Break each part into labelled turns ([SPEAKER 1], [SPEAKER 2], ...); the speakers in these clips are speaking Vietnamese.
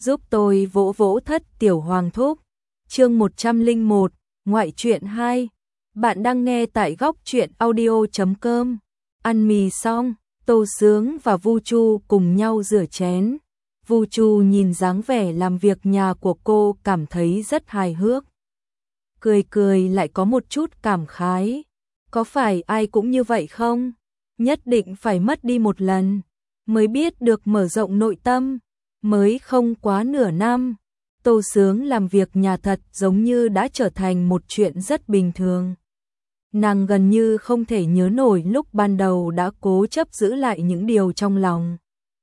[SPEAKER 1] giúp tôi vỗ vỗ Thất tiểu hoàng thúc. Chương 101, ngoại truyện 2. Bạn đang nghe tại góc truyện audio.com. Ăn mì xong, Tô Sướng và Vu Chu cùng nhau rửa chén. Vu Chu nhìn dáng vẻ làm việc nhà của cô cảm thấy rất hài hước. Cười cười lại có một chút cảm khái. Có phải ai cũng như vậy không? Nhất định phải mất đi một lần mới biết được mở rộng nội tâm. Mới không quá nửa năm, Tô Sướng làm việc nhà thật giống như đã trở thành một chuyện rất bình thường. Nàng gần như không thể nhớ nổi lúc ban đầu đã cố chấp giữ lại những điều trong lòng.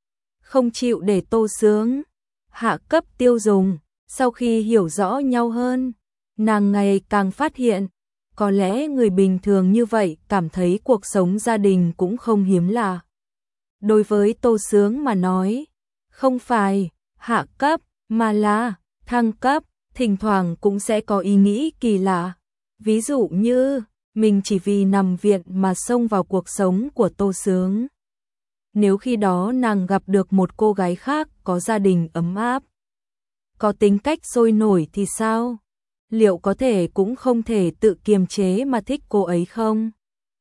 [SPEAKER 1] Không chịu để Tô Sướng hạ cấp tiêu dùng. Sau khi hiểu rõ nhau hơn, nàng ngày càng phát hiện, có lẽ người bình thường như vậy cảm thấy cuộc sống gia đình cũng không hiếm lạ. Đối với Tô Sướng mà nói, không phải hạ cấp mà là thăng cấp, thỉnh thoảng cũng sẽ có ý nghĩ kỳ lạ. Ví dụ như, mình chỉ vì nằm viện mà xông vào cuộc sống của Tô Sướng. Nếu khi đó nàng gặp được một cô gái khác có gia đình ấm áp, có tính cách sôi nổi thì sao? Liệu có thể cũng không thể tự kiềm chế mà thích cô ấy không?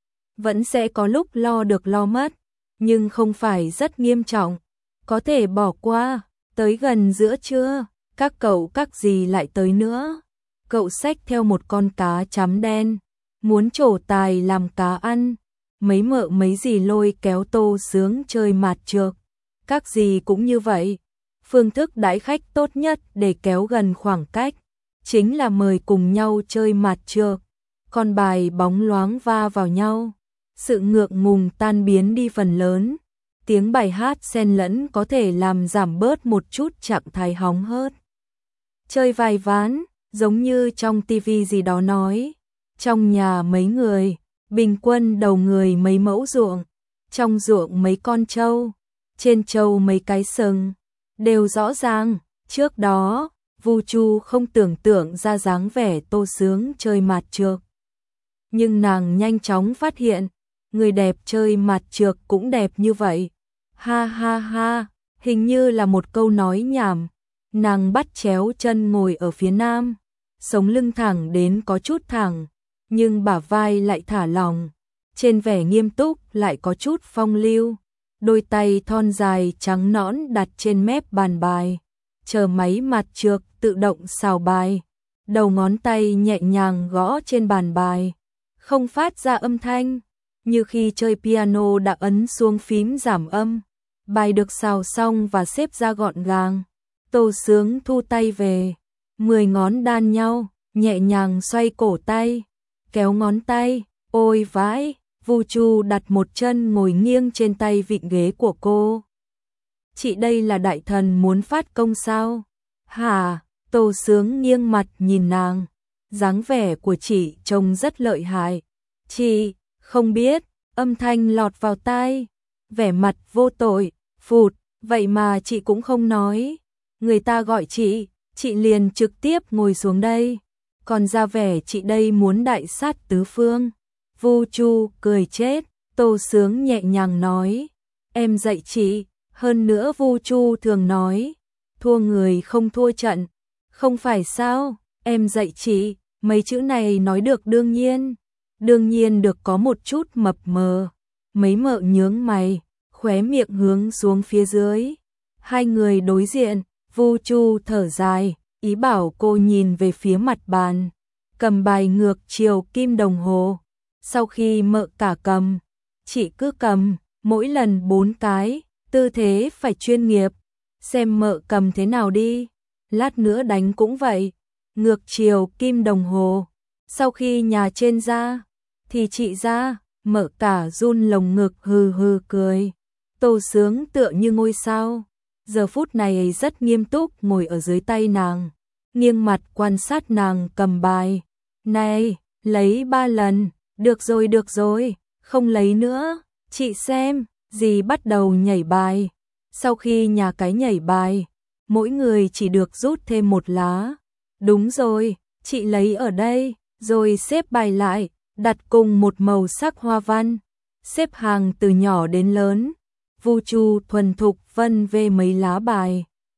[SPEAKER 1] Vẫn sẽ có lúc lo được lo mất, nhưng không phải rất nghiêm trọng, có thể bỏ qua. Tới gần giữa trưa, các cậu các dì lại tới nữa. Cậu xách theo một con cá chấm đen, muốn trổ tài làm cá ăn. Mấy mợ mấy dì lôi kéo Tô Sướng chơi mạt trược. Các dì cũng như vậy. Phương thức đãi khách tốt nhất để kéo gần khoảng cách chính là mời cùng nhau chơi mạt trược. Con bài bóng loáng va vào nhau, sự ngượng ngùng tan biến đi phần lớn. Tiếng bài hát xen lẫn có thể làm giảm bớt một chút trạng thái hóng hớt. Chơi vài ván, giống như trong tivi gì đó nói. Trong nhà mấy người, bình quân đầu người mấy mẫu ruộng. Trong ruộng mấy con trâu, trên trâu mấy cái sừng. Đều rõ ràng, trước đó, Vu Chu không tưởng tượng ra dáng vẻ Tô Sướng chơi mạt trược. Nhưng nàng nhanh chóng phát hiện, người đẹp chơi mạt trược cũng đẹp như vậy. Ha ha ha, hình như là một câu nói nhảm. Nàng bắt chéo chân ngồi ở phía nam, sống lưng thẳng đến có chút thẳng, nhưng bả vai lại thả lỏng, trên vẻ nghiêm túc lại có chút phong lưu. Đôi tay thon dài trắng nõn đặt trên mép bàn bài, chờ máy mạt trược tự động xào bài. Đầu ngón tay nhẹ nhàng gõ trên bàn bài, không phát ra âm thanh, như khi chơi piano đã ấn xuống phím giảm âm. Bài được xào xong và xếp ra gọn gàng. Tô Sướng thu tay về, 10 ngón đan nhau, nhẹ nhàng xoay cổ tay, kéo ngón tay. Ôi vãi, Vu Chu đặt một chân ngồi nghiêng trên tay vịn ghế của cô. Chị đây là đại thần muốn phát công sao? Hả? Tô Sướng nghiêng mặt nhìn nàng, dáng vẻ của chị trông rất lợi hại. Chị, không biết, âm thanh lọt vào tai, vẻ mặt vô tội, phụt, vậy mà chị cũng không nói. Người ta gọi chị liền trực tiếp ngồi xuống đây, còn ra vẻ chị đây muốn đại sát tứ phương. Vu Chu cười chết, Tô Sướng nhẹ nhàng nói, em dạy chị. Hơn nữa Vu Chu thường nói, thua người không thua trận, không phải sao? Em dạy chị, mấy chữ này nói được đương nhiên được có một chút mập mờ. Mấy mợ nhướng mày, khóe miệng hướng xuống phía dưới. Hai người đối diện, Vu Chu thở dài, ý bảo cô nhìn về phía mặt bàn, cầm bài ngược chiều kim đồng hồ. Sau khi mợ cả cầm, chị cứ cầm, mỗi lần 4 cái, tư thế phải chuyên nghiệp. Xem mợ cầm thế nào đi, lát nữa đánh cũng vậy, ngược chiều kim đồng hồ. Sau khi nhà trên ra, thì chị ra. Mợ cả run lồng ngực hừ hừ cười. Tô Sướng tựa như ngôi sao, giờ phút này rất nghiêm túc ngồi ở dưới tay nàng, nghiêng mặt quan sát nàng cầm bài. Này, lấy 3 lần, được rồi, không lấy nữa, chị xem. Dì bắt đầu nhảy bài. Sau khi nhà cái nhảy bài, mỗi người chỉ được rút thêm 1 lá. Đúng rồi, chị lấy ở đây, rồi xếp bài lại, đặt cùng một màu sắc hoa văn, xếp hàng từ nhỏ đến lớn. Vu Chu thuần thục vân về mấy lá bài,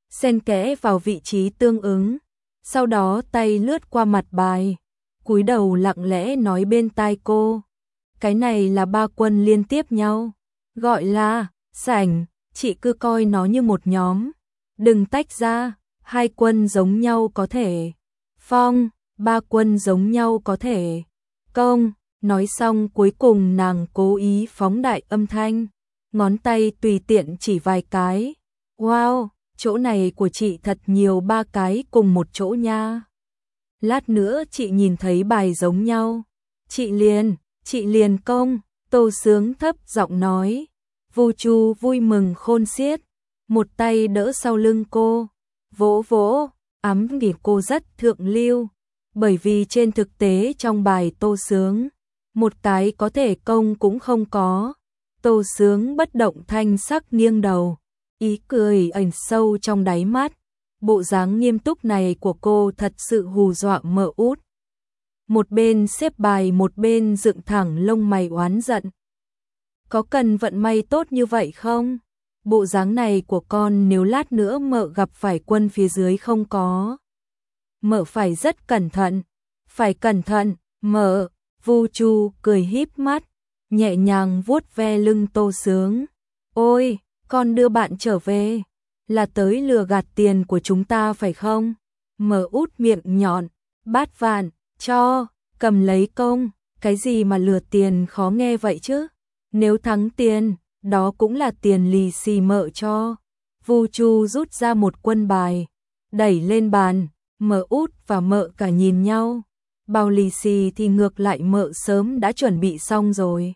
[SPEAKER 1] xen kẽ vào vị trí tương ứng. Sau đó tay lướt qua mặt bài, cúi đầu lặng lẽ nói bên tai cô. Cái này là 3 quân liên tiếp nhau, gọi là sảnh, chị cứ coi nó như một nhóm, đừng tách ra, 2 quân giống nhau có thể phong, 3 quân giống nhau có thể công. Nói xong cuối cùng nàng cố ý phóng đại âm thanh, ngón tay tùy tiện chỉ vài cái. Wow, chỗ này của chị thật nhiều 3 cái cùng một chỗ nha. Lát nữa chị nhìn thấy bài giống nhau, chị liền công. Tô Sướng thấp giọng nói. Vu Chu vui mừng khôn xiết, một tay đỡ sau lưng cô, vỗ vỗ, ám nghỉ cô rất thượng lưu, bởi vì trên thực tế trong bài Tô Sướng, một cái có thể công cũng không có. Tô Sướng bất động thanh sắc nghiêng đầu, ý cười ẩn sâu trong đáy mắt. Bộ dáng nghiêm túc này của cô thật sự hù dọa Mợ Út. Một bên xếp bài một bên dựng thẳng lông mày oán giận. Có cần vận may tốt như vậy không? Bộ dáng này của con nếu lát nữa mợ gặp phải quân phía dưới không có. Mợ phải rất cẩn thận. Phải cẩn thận, mợ. Vu Chu cười híp mắt, nhẹ nhàng vuốt ve lưng Tô Sướng. Ôi, con đưa bạn trở về, là tới lừa gạt tiền của chúng ta phải không? Mợ Út miệng nhọn, bát vạn, cho, cầm lấy công, cái gì mà lừa tiền khó nghe vậy chứ? Nếu thắng tiền, đó cũng là tiền lì xì mợ cho. Vu Chu rút ra một quân bài, đẩy lên bàn, Mợ Út và mợ cả nhìn nhau. Bao lì xì thì ngược lại mợ sớm đã chuẩn bị xong rồi.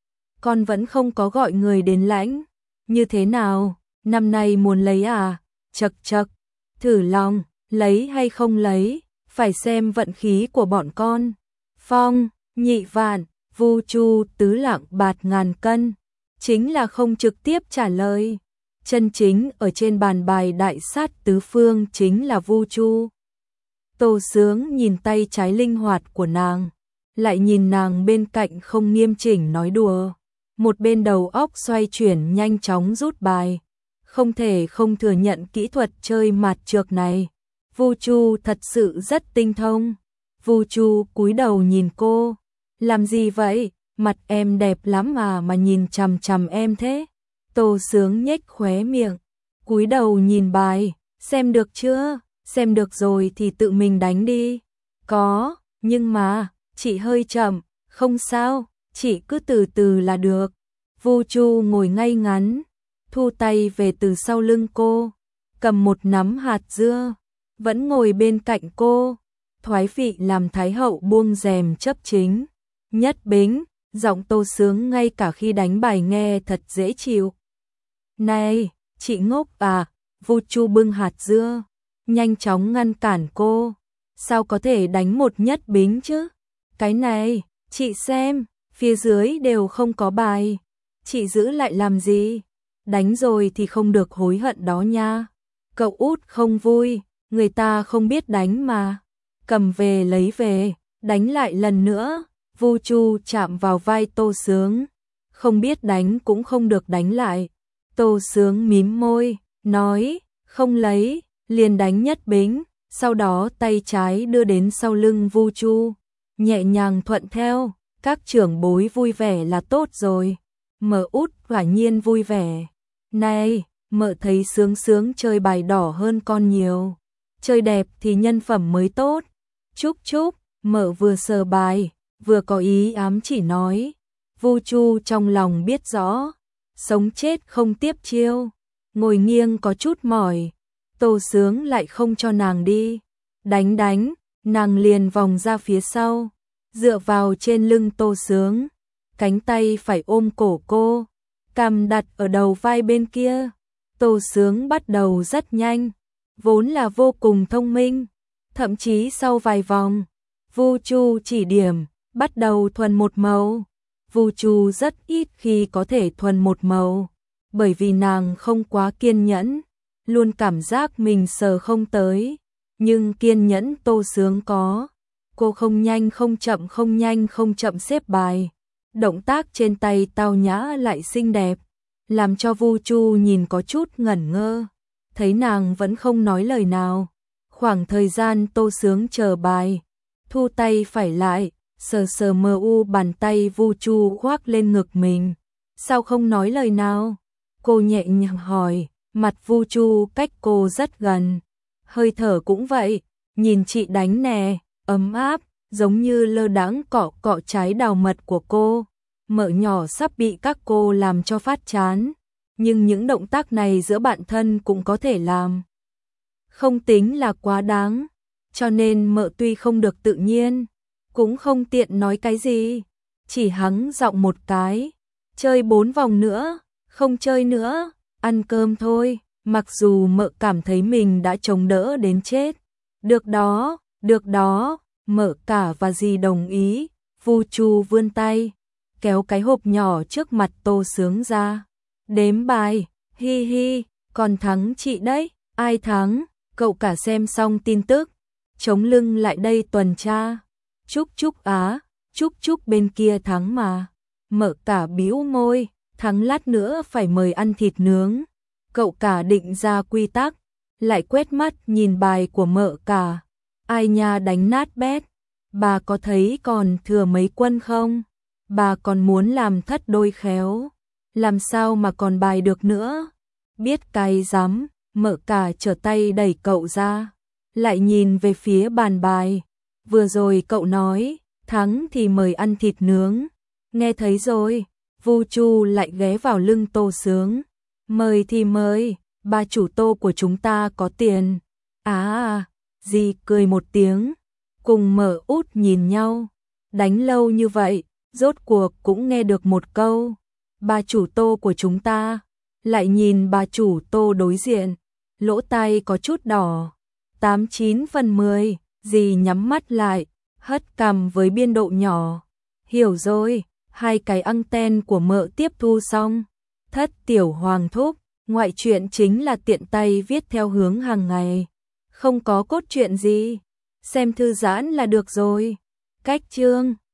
[SPEAKER 1] Con vẫn không có gọi người đến lãnh. Như thế nào, năm nay muốn lấy à? Chậc chậc, thử lòng, lấy hay không lấy, phải xem vận khí của bọn con. Phong, nhị vạn, Vu Chu tứ lạng bạt ngàn cân, chính là không trực tiếp trả lời. Chân chính ở trên bàn bài đại sát tứ phương chính là Vu Chu. Tô Sướng nhìn tay trái linh hoạt của nàng, lại nhìn nàng bên cạnh không nghiêm chỉnh nói đùa. Một bên đầu óc xoay chuyển nhanh chóng rút bài. Không thể không thừa nhận kỹ thuật chơi mạt trược này. Vu Chu thật sự rất tinh thông. Vu Chu cúi đầu nhìn cô. Làm gì vậy? Mặt em đẹp lắm mà nhìn chằm chằm em thế. Tô Sướng nhếch khóe miệng, cúi đầu nhìn bài. Xem được chưa? Xem được rồi thì tự mình đánh đi. Có, nhưng mà, chị hơi chậm, không sao, chị cứ từ từ là được. Vu Chu ngồi ngay ngắn, thu tay về từ sau lưng cô, cầm một nắm hạt dưa, vẫn ngồi bên cạnh cô. Thoái vị làm thái hậu buông rèm chấp chính. Nhất Bính, giọng Tô Sướng ngay cả khi đánh bài nghe thật dễ chịu. Này, chị ngốc à? Vu Chu bưng hạt dưa, nhanh chóng ngăn cản cô. Sao có thể đánh một Nhất Bính chứ? Cái này, chị xem, phía dưới đều không có bài. Chị giữ lại làm gì? Đánh rồi thì không được hối hận đó nha. Cậu Út không vui, người ta không biết đánh mà. Cầm về lấy về, đánh lại lần nữa. Vu Chu chạm vào vai Tô Sướng. Không biết đánh cũng không được đánh lại. Tô Sướng mím môi, nói, không lấy, liền đánh Nhất Bính. Sau đó tay trái đưa đến sau lưng Vu Chu, nhẹ nhàng thuận theo. Các trưởng bối vui vẻ là tốt rồi. Mợ Út quả nhiên vui vẻ. Này, mợ thấy Sướng Sướng chơi bài đỏ hơn con nhiều. Chơi đẹp thì nhân phẩm mới tốt. Chúc chúc, mợ vừa sờ bài, vừa có ý ám chỉ nói. Vu Chu trong lòng biết rõ, sống chết không tiếp chiêu, ngồi nghiêng có chút mỏi. Tô Sướng lại không cho nàng đi. Đánh, nàng liền vòng ra phía sau, dựa vào trên lưng Tô Sướng, cánh tay phải ôm cổ cô, cằm đặt ở đầu vai bên kia. Tô Sướng bắt đầu rất nhanh, vốn là vô cùng thông minh, thậm chí sau vài vòng, Vu Chu chỉ điểm, bắt đầu thuần một màu. Vu Chu rất ít khi có thể thuần một màu, bởi vì nàng không quá kiên nhẫn, luôn cảm giác mình sờ không tới, nhưng kiên nhẫn Tô Sướng có. Cô không nhanh không chậm, không nhanh không chậm xếp bài, động tác trên tay tao nhã lại xinh đẹp, làm cho Vu Chu nhìn có chút ngẩn ngơ. thấy nàng vẫn không nói lời nào. Khoảng thời gian Tô Sướng chờ bài, thu tay phải lại, sờ sờ mờ u bàn tay Vu Chu khoác lên ngực mình. Sao không nói lời nào? Cô nhẹ nhàng hỏi, mặt Vu Chu cách cô rất gần. Hơi thở cũng vậy, nhìn chị đánh nè, ấm áp, giống như lơ đãng cọ cọ trái đào mật của cô. Mợ nhỏ sắp bị các cô làm cho phát chán, nhưng những động tác này giữa bạn thân cũng có thể làm. Không tính là quá đáng, cho nên mợ tuy không được tự nhiên, cũng không tiện nói cái gì, chỉ hắng giọng một cái, chơi 4 vòng nữa, không chơi nữa, ăn cơm thôi, mặc dù mợ cảm thấy mình đã chống đỡ đến chết. Được đó, mợ cả và dì đồng ý. Vu Chu vươn tay, kéo cái hộp nhỏ trước mặt Tô Sướng ra. Đếm bài, hi hi, còn thắng chị đấy, ai thắng? Cậu cả xem xong tin tức, chống lưng lại đây tuần tra. Chúc á, chúc bên kia thắng mà. Mợ cả bĩu môi, thắng lát nữa phải mời ăn thịt nướng. Cậu cả định ra quy tắc, lại quét mắt nhìn bài của mợ cả. Ai nha đánh nát bét, bà có thấy còn thừa mấy quân không? Bà còn muốn làm thất đôi khéo, làm sao mà còn bài được nữa? Biết cái rắm, mợ cả trở tay đẩy cậu ra, lại nhìn về phía bàn bài. Vừa rồi cậu nói, thắng thì mời ăn thịt nướng. Nghe thấy rồi, Vu Chu lại ghé vào lưng Tô Sướng. Mời thì mời, bà chủ Tô của chúng ta có tiền. Dì cười một tiếng, cùng Mợ Út nhìn nhau. Đánh lâu như vậy, rốt cuộc cũng nghe được một câu. Bà chủ Tô của chúng ta, lại nhìn bà chủ Tô đối diện, lỗ tai có chút đỏ. 89 phần 10, dì nhắm mắt lại, hất cằm với biên độ nhỏ. Hiểu rồi, 2 cái anten của mợ tiếp thu xong. Thất tiểu hoàng thúc, ngoại truyện chính là tiện tay viết theo hướng hàng ngày. Không có cốt truyện gì, xem thư giãn là được rồi. Cách chương